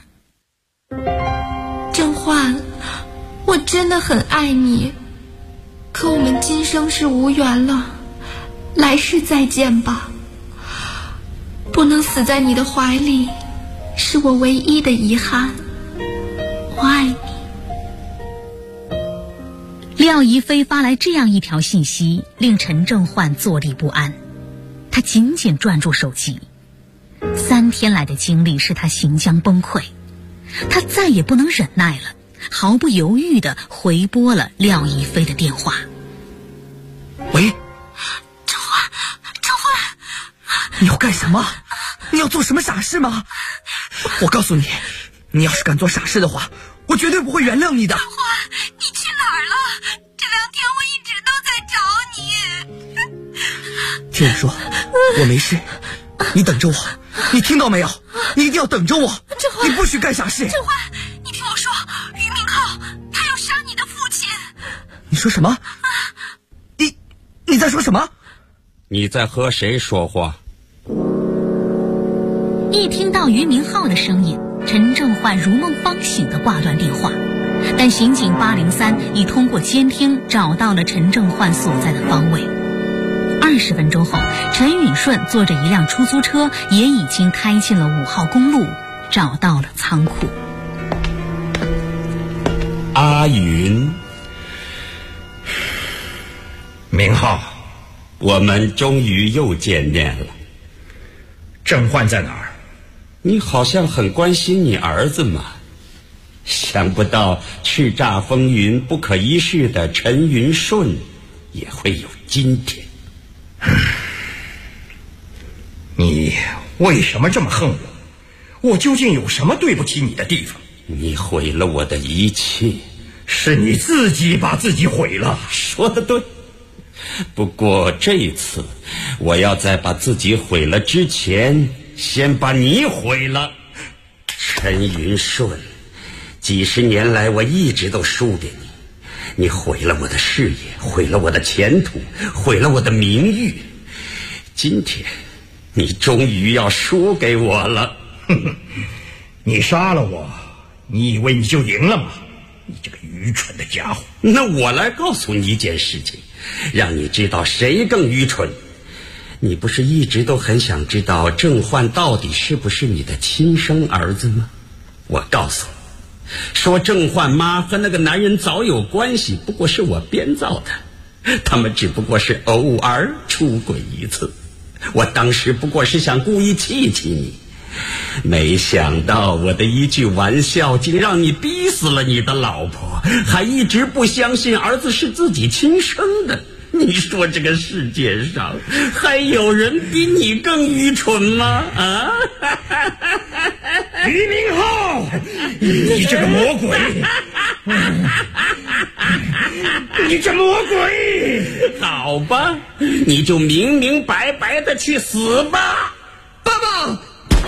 正焕，我真的很爱你，可我们今生是无缘了，来世再见吧。不能死在你的怀里，是我唯一的遗憾。我爱你。 廖怡飞发来这样一条信息，令陈正焕坐立不安。他紧紧攥住手机，3天来的经历使他行将崩溃，他再也不能忍耐了，毫不犹豫地回拨了廖怡飞的电话。 喂， 正焕，正焕， 你要干什么？你要做什么傻事吗？我告诉你，你要是敢做傻事的话， 我绝对不会原谅你的。 振焕，你去哪儿了？这2天我一直都在找你。 听我说，我没事，你等着我，你听到没有？你一定要等着我， 振焕， 你不许干傻事。 振焕，你听我说，俞明浩他要杀你的父亲。 你说什么？你在说什么？ 你在和谁说话？ 一听到俞明浩的声音，陈正焕如梦方醒地挂断电话，但刑警803已通过监听找到了陈正焕所在的方位。20分钟后，陈允顺坐着一辆出租车，也已经开进了5号公路，找到了仓库。 阿云， 明浩， 我们终于又见面了。 郑焕在哪儿？ 你好像很关心你儿子嘛。想不到叱咤风云不可一世的陈云顺也会有今天。 你为什么这么恨我？我究竟有什么对不起你的地方？ 你毁了我的一切。 是你自己把自己毁了。 说得对。不过这次我要在把自己毁了之前，先把你毁了。陈云顺，几十年来我一直都输给你，你毁了我的事业，毁了我的前途，毁了我的名誉。今天你终于要输给我了。 你杀了我，你以为你就赢了吗？你这个愚蠢的家伙。 那我来告诉你一件事情，让你知道谁更愚蠢。你不是一直都很想知道郑焕到底是不是你的亲生儿子吗？我告诉你，说郑焕妈和那个男人早有关系，不过是我编造的，他们只不过是偶尔出轨一次。我当时不过是想故意气气你，没想到我的一句玩笑竟让你逼死了你的老婆，还一直不相信儿子是自己亲生的。你说这个世界上还有人比你更愚蠢吗？啊！ 俞明浩，你这个魔鬼！你这魔鬼！ 好吧，你就明明白白的去死吧！ 爸爸！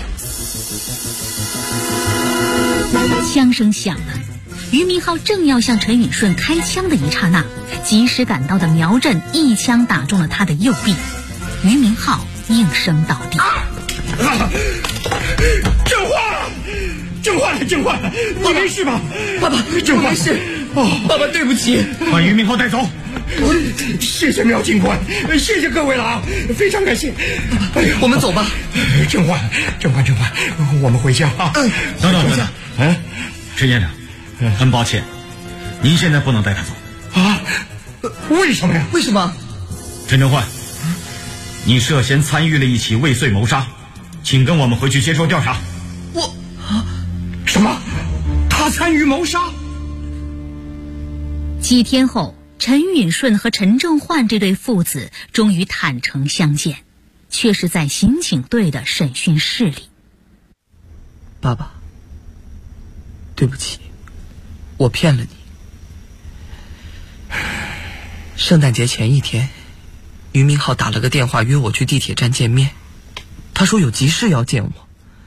枪声响了，俞明浩正要向陈允顺开枪的一刹那，及时赶到的苗震一枪打中了他的右臂，俞明浩应声倒地。 郑焕，你没事吧？ 爸爸， 郑焕没事。爸爸，对不起。 把俞明浩带走。谢谢苗警官，谢谢各位了啊，非常感谢。 哎呀，我们走吧。 郑焕，我们回家啊。 等等，陈先生，很抱歉，您现在不能带他走。 啊？为什么呀？ 为什么？ 陈正焕，你涉嫌参与了一起未遂谋杀，请跟我们回去接受调查。 什么？他参与谋杀？ 几天后，陈允顺和陈正焕这对父子终于坦诚相见，却是在刑警队的审讯室里。 爸爸，对不起，我骗了你。圣诞节前一天，俞明浩打了个电话约我去地铁站见面，他说有急事要见我。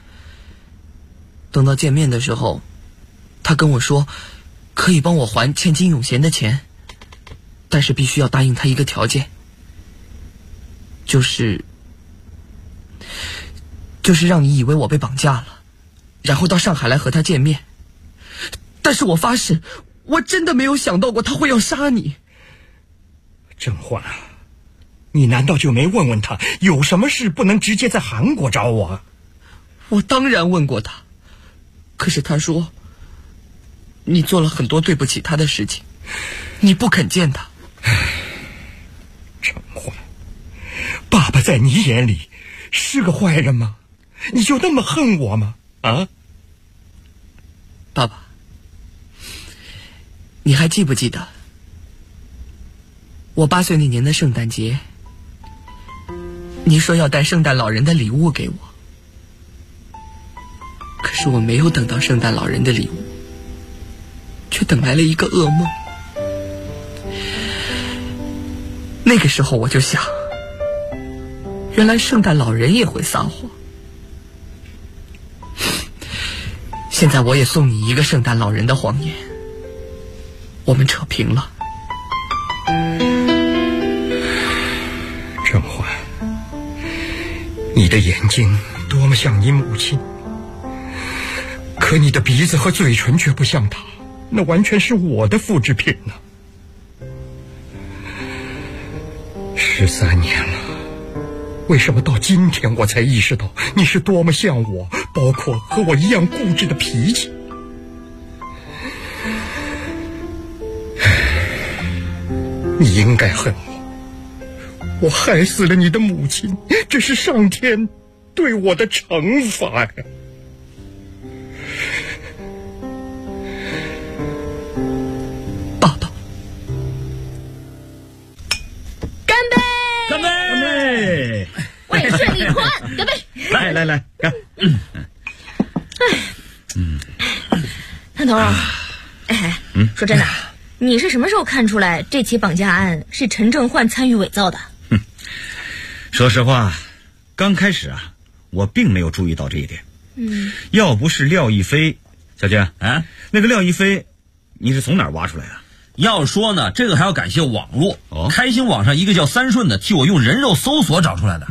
等到见面的时候，他跟我说可以帮我还欠金永贤的钱，但是必须要答应他一个条件，就是让你以为我被绑架了，然后到上海来和他见面。但是我发誓，我真的没有想到过他会要杀你。 郑焕，你难道就没问问他有什么事不能直接在韩国找我？ 我当然问过他，可是他说你做了很多对不起他的事情，你不肯见他。 郑焕，爸爸在你眼里是个坏人吗？你就那么恨我吗？啊？ 爸爸，你还记不记得我8岁那年的圣诞节，你说要带圣诞老人的礼物给我，可是我没有等到圣诞老人的礼物， 却等来了一个噩梦。那个时候我就想，原来圣诞老人也会撒谎。现在我也送你一个圣诞老人的谎言，我们扯平了。 甄嬛，你的眼睛多么像你母亲，可你的鼻子和嘴唇却不像她，那完全是我的复制品呢。13年了，为什么到今天我才意识到你是多么像我，包括和我一样固执的脾气？你应该恨我，我害死了你的母亲，这是上天对我的惩罚呀。 爸爸， 干杯！ 干杯！干杯！ 万事利宽，干杯！ 来，干！ 探头，说真的，你是什么时候看出来这起绑架案是陈正焕参与伪造的？ 说实话，刚开始啊，我并没有注意到这一点。要不是廖亦菲，小娟啊，那个廖亦菲，你是从哪儿挖出来的？ 要说呢，这个还要感谢网络。开心网上一个叫三顺的替我用人肉搜索找出来的。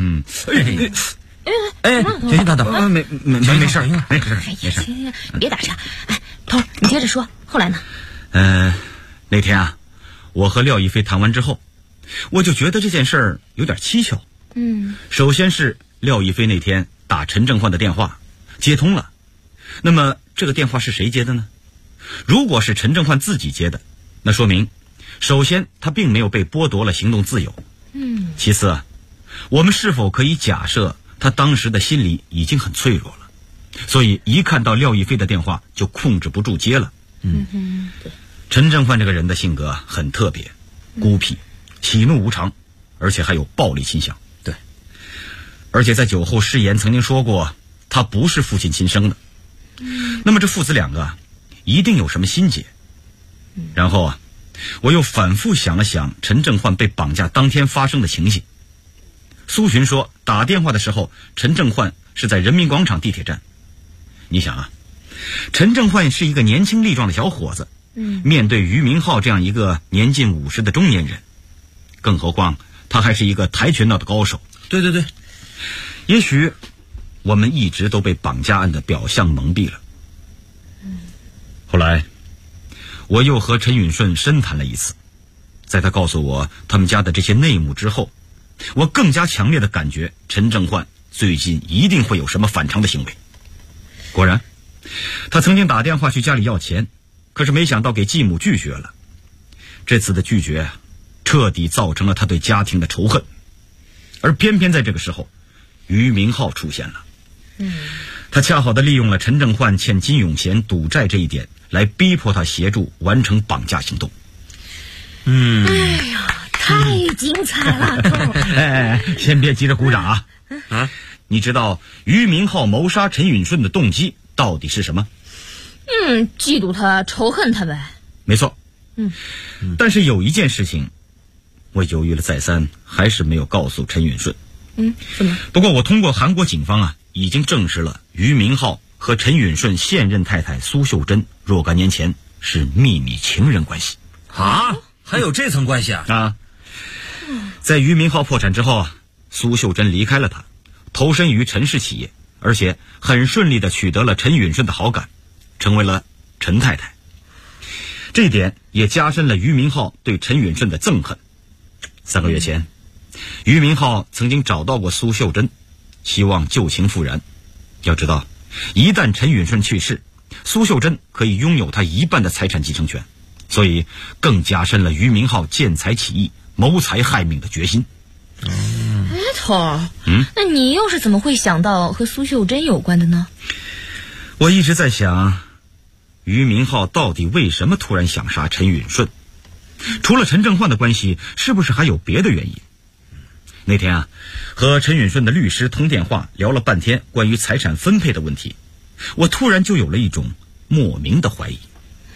小心，等，没事， 行，别打岔。头，你接着说，后来呢？ 那天啊，我和廖亦菲谈完之后，我就觉得这件事儿有点蹊跷。首先是廖亦菲那天打陈正焕的电话接通了，那么这个电话是谁接的呢？如果是陈正焕自己接的，那说明首先他并没有被剥夺了行动自由。其次啊，我们是否可以假设他当时的心理已经很脆弱了，所以一看到廖亦菲的电话就控制不住接了。陈正焕这个人的性格很特别，孤僻，喜怒无常，而且还有暴力倾向。对，而且在酒后誓言曾经说过他不是父亲亲生的。那么这父子两个一定有什么心结。然后啊，我又反复想了想陈正焕被绑架当天发生的情形。苏洵说打电话的时候陈正焕是在人民广场地铁站。你想啊，陈正焕是一个年轻力壮的小伙子，面对俞明浩这样一个年近50的中年人，更何况他还是一个跆拳道的高手。对，也许我们一直都被绑架案的表象蒙蔽了。后来我又和陈允顺深谈了一次，在他告诉我他们家的这些内幕之后，我更加强烈的感觉陈正焕最近一定会有什么反常的行为。果然，他曾经打电话去家里要钱，可是没想到给继母拒绝了。这次的拒绝彻底造成了他对家庭的仇恨，而偏偏在这个时候俞明浩出现了。他恰好的利用了陈正焕欠金永贤赌债这一点，来逼迫他协助完成绑架行动。 哎呀，太精彩了！ 先别急着鼓掌啊！你知道俞明浩谋杀陈允顺的动机到底是什么？ 嫉妒他，仇恨他呗。 没错。但是有一件事情，我犹豫了再三，还是没有告诉陈允顺。 什么？ 不过我通过韩国警方啊，已经证实了俞明浩和陈允顺现任太太苏秀珍若干年前是秘密情人关系。 啊？还有这层关系啊？ 在俞明浩破产之后啊，苏秀珍离开了他，投身于陈氏企业，而且很顺利地取得了陈允顺的好感，成为了陈太太。这一点也加深了俞明浩对陈允顺的憎恨。3个月前，俞明浩曾经找到过苏秀珍，希望旧情复燃。要知道，一旦陈允顺去世，苏秀珍可以拥有他1半的财产继承权，所以更加深了俞明浩见财起意、谋财害命的决心。 头儿，那你又是怎么会想到和苏秀珍有关的呢？ 我一直在想，俞明浩到底为什么突然想杀陈允顺？除了陈正焕的关系，是不是还有别的原因？那天啊，和陈允顺的律师通电话，聊了半天关于财产分配的问题，我突然就有了一种莫名的怀疑。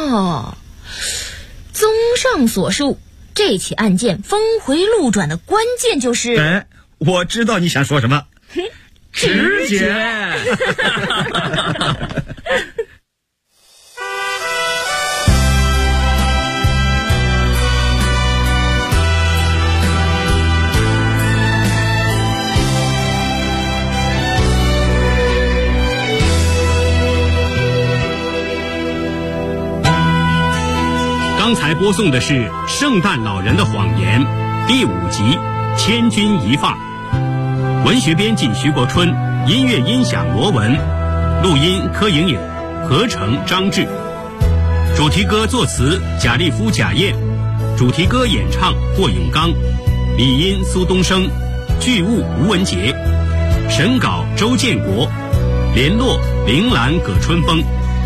哦，综上所述，这起案件峰回路转的关键就是…… 哎，我知道你想说什么，直觉。 刚才播送的是《圣诞老人的谎言》第5集《千钧一发》，文学编辑徐国春，音乐音响罗文，录音柯莹莹，合成张志，主题歌作词贾立夫、贾燕，主题歌演唱霍永刚，理音苏东升，剧务吴文杰，审稿周建国，联络铃兰葛春风。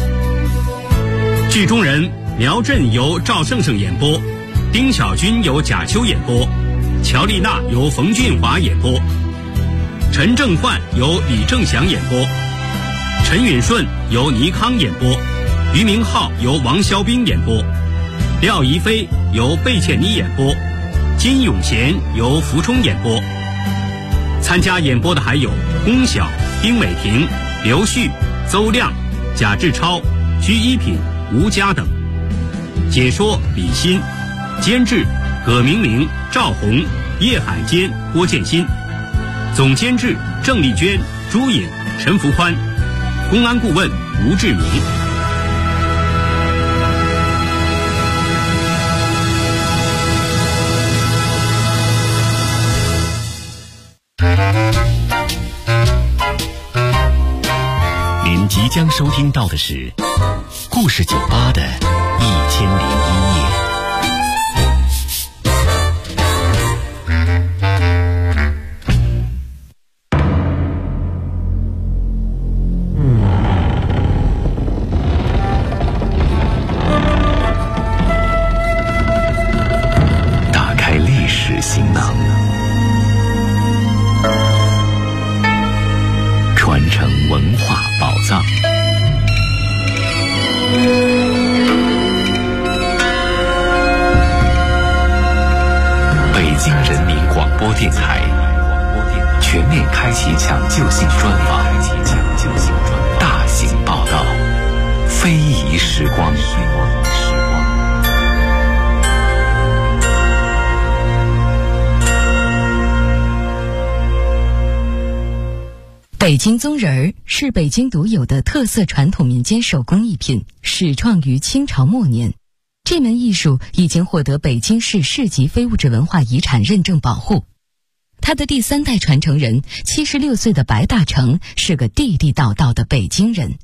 剧中人苗振由赵胜胜演播，丁小军由贾秋演播，乔丽娜由冯俊华演播，陈正焕由李正祥演播，陈允顺由倪康演播，俞明浩由王肖兵演播，廖怡飞由贝茜妮演播，金永贤由福冲演播。参加演播的还有龚晓、丁美婷、刘旭、邹亮、贾志超、居一品、吴佳等。解说李欣，监制葛明明、赵红、叶海坚、郭建新，总监制郑丽娟、朱颖、陈福宽，公安顾问吴志明。 您即将收听到的是故事酒吧的1001夜。打开历史行囊，传承文化宝藏。北京人民广播电台全面开启抢救性专访，大型报道，非遗时光。 北京棕人儿是北京独有的特色传统民间手工艺品，始创于清朝末年。这门艺术已经获得北京市市级非物质文化遗产认证保护。他的第3代传承人76岁的白大成是个地地道道的北京人。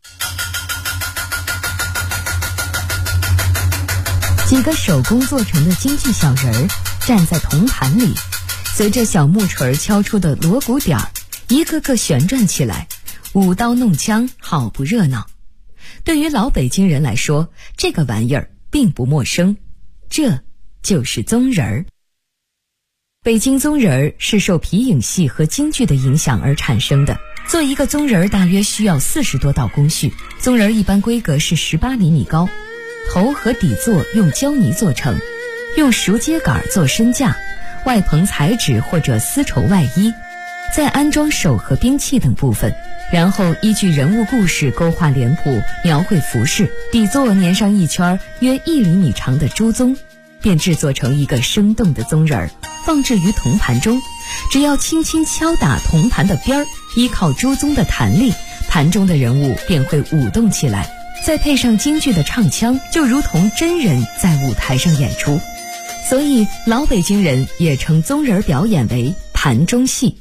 几个手工做成的京剧小人儿站在铜盘里，随着小木锤敲出的锣鼓点儿，一个个旋转起来，舞刀弄枪，好不热闹。对于老北京人来说，这个玩意儿并不陌生，这就是棕人儿。北京棕人儿是受皮影戏和京剧的影响而产生的。做一个棕人儿大约需要40多道工序。棕人儿一般规格是18厘米高，头和底座用胶泥做成，用熟秸秆做身架，外棚彩纸或者丝绸外衣，再安装手和兵器等部分，然后依据人物故事勾画脸谱，描绘服饰，底座粘上一圈约1厘米长的猪鬃，便制作成一个生动的棕人儿，放置于铜盘中。只要轻轻敲打铜盘的边儿，依靠猪鬃的弹力，盘中的人物便会舞动起来，再配上京剧的唱腔，就如同真人在舞台上演出。所以老北京人也称棕人表演为盘中戏。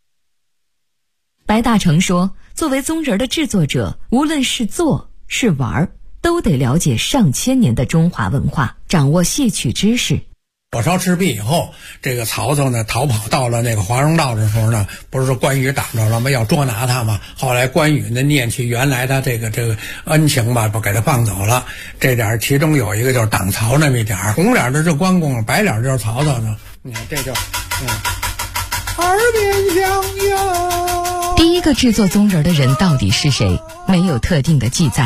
白大成说，作为棕人的制作者，无论是做是玩，都得了解上千年的中华文化，掌握戏曲知识。 火烧赤壁以后，这个曹操呢逃跑到了那个华容道的时候呢，不是说关羽挡着了吗？要捉拿他嘛。后来关羽呢念起原来他这个恩情吧，不给他放走了。这点其中有一个就是挡曹那么一点，红脸的是关公，白脸就是曹操呢。你看这就耳边响应。 第一个制作棕人的人到底是谁？没有特定的记载，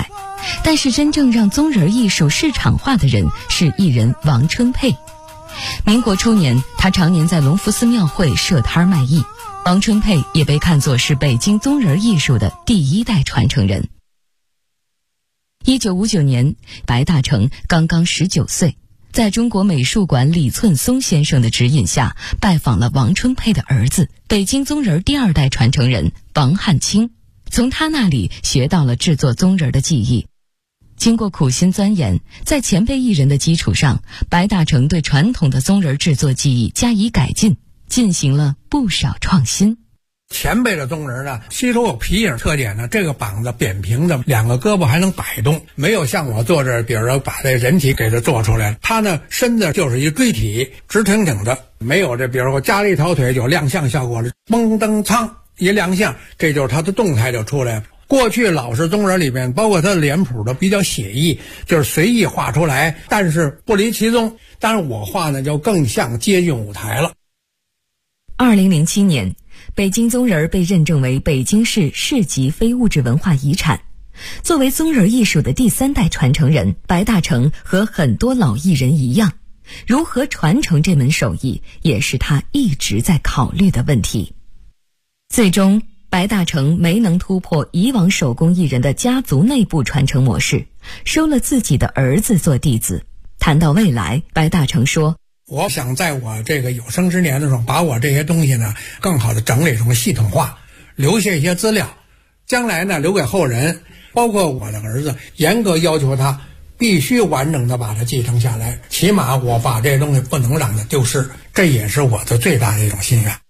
但是真正让宗人艺术市场化的人是艺人王春佩。民国初年，他常年在隆福寺庙会设摊卖艺。王春佩也被看作是北京宗人艺术的第一代传承人。1959年，白大成刚刚19岁，在中国美术馆李寸松先生的指引下，拜访了王春佩的儿子，北京宗人第二代传承人王汉卿，从他那里学到了制作宗人的技艺。经过苦心钻研，在前辈艺人的基础上，白大成对传统的宗人制作技艺加以改进，进行了不少创新。 前辈的宗人呢，吸收有皮影特点呢，这个膀子扁平的，两个胳膊还能摆动，没有像我做这，比如说把这人体给它做出来了。他呢，身子就是一锥体，直挺挺的，没有这，比如说加了一条腿有亮相效果了，嘣噔噌一亮相，这就是他的动态就出来了。过去老式宗人里面，包括他的脸谱都比较写意，就是随意画出来，但是不离其宗。但是我画呢，就更像接近舞台了。 2007年，北京宗人被认证为北京市市级非物质文化遗产。作为宗人艺术的第三代传承人，白大成和很多老艺人一样，如何传承这门手艺，也是他一直在考虑的问题。最终，白大成没能突破以往手工艺人的家族内部传承模式，收了自己的儿子做弟子。谈到未来，白大成说， 我想在我这个有生之年的时候，把我这些东西呢，更好的整理成系统化，留下一些资料，将来呢留给后人，包括我的儿子，严格要求他必须完整的把它继承下来，起码我把这些东西不能让它丢失，这也是我的最大的一种心愿。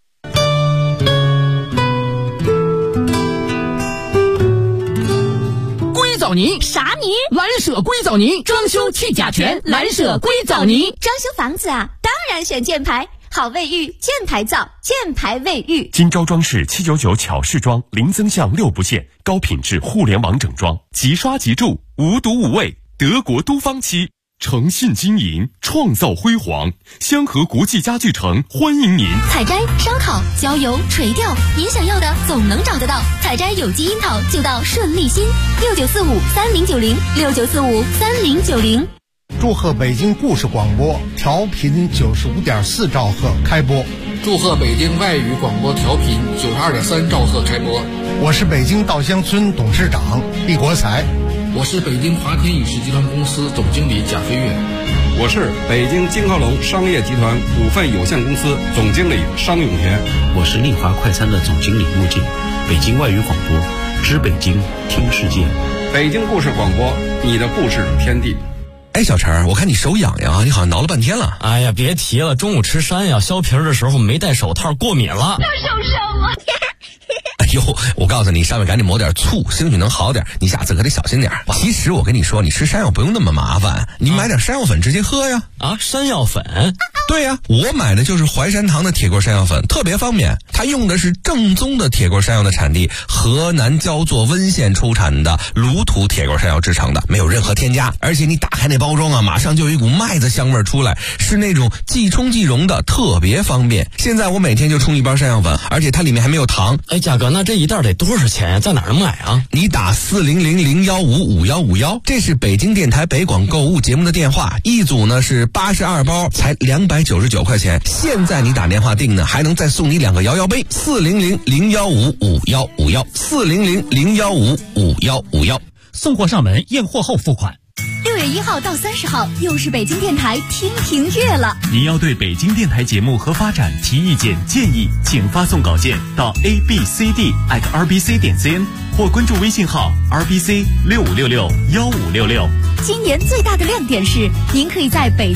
硅藻泥啥泥？ 蓝舍硅藻泥，装修去甲醛，蓝舍硅藻泥。 装修房子啊，当然选箭牌，好卫浴，箭牌造，箭牌卫浴。 金招装饰799巧饰装，零增项6不限，高品质互联网整装，即刷即住，无毒无味，德国都芳漆，诚信经营，创造辉煌。香河国际家具城欢迎您。 采摘、烧烤、焦油、垂钓，您想要的总能找得到。采摘有机樱桃就到顺利新，69453090，69453090。 祝贺北京故事广播调频95.4兆赫开播。 祝贺北京外语广播调频92.3兆赫开播。 我是北京稻香村董事长毕国才。 我是北京华天影视集团公司总经理贾飞跃。 我是北京金科龙商业集团股份有限公司总经理商永田。 我是丽华快餐的总经理穆静。北京外语广播，知北京，听世界。 北京故事广播，你的故事天地。 哎，小陈，我看你手痒痒啊，你好像挠了半天了。 哎呀，别提了，中午吃山药削皮的时候没戴手套，过敏了。 又受伤了。 哎呦，我告诉你，上面赶紧抹点醋，兴许能好点。你下次可得小心点。其实我跟你说，你吃山药不用那么麻烦，你买点山药粉直接喝呀。 啊，山药粉？ 对呀，我买的就是淮山堂的铁棍山药粉，特别方便。它用的是正宗的铁棍山药的产地河南焦作温县出产的卤土铁棍山药制成的，没有任何添加。而且你打开那包装啊，马上就有一股麦子香味出来，是那种即冲即溶的，特别方便。现在我每天就冲一包山药粉，而且它里面还没有糖。 哎，价格那这一袋得多少钱呀？在哪儿买啊？ 你打40001155151，这是北京电台北广购物节目的电话，一组呢是82包，才299块钱。现在你打电话订呢，还能再送你2个摇摇杯。400015151，400015151， 送货上门，验货后付款。 6月1号到30号，又是北京电台听评月了。 您要对北京电台节目和发展提意见建议，请发送稿件到 abcd@rbc.cn 或关注微信号 rbc65661566。 今年最大的亮点是，您可以在北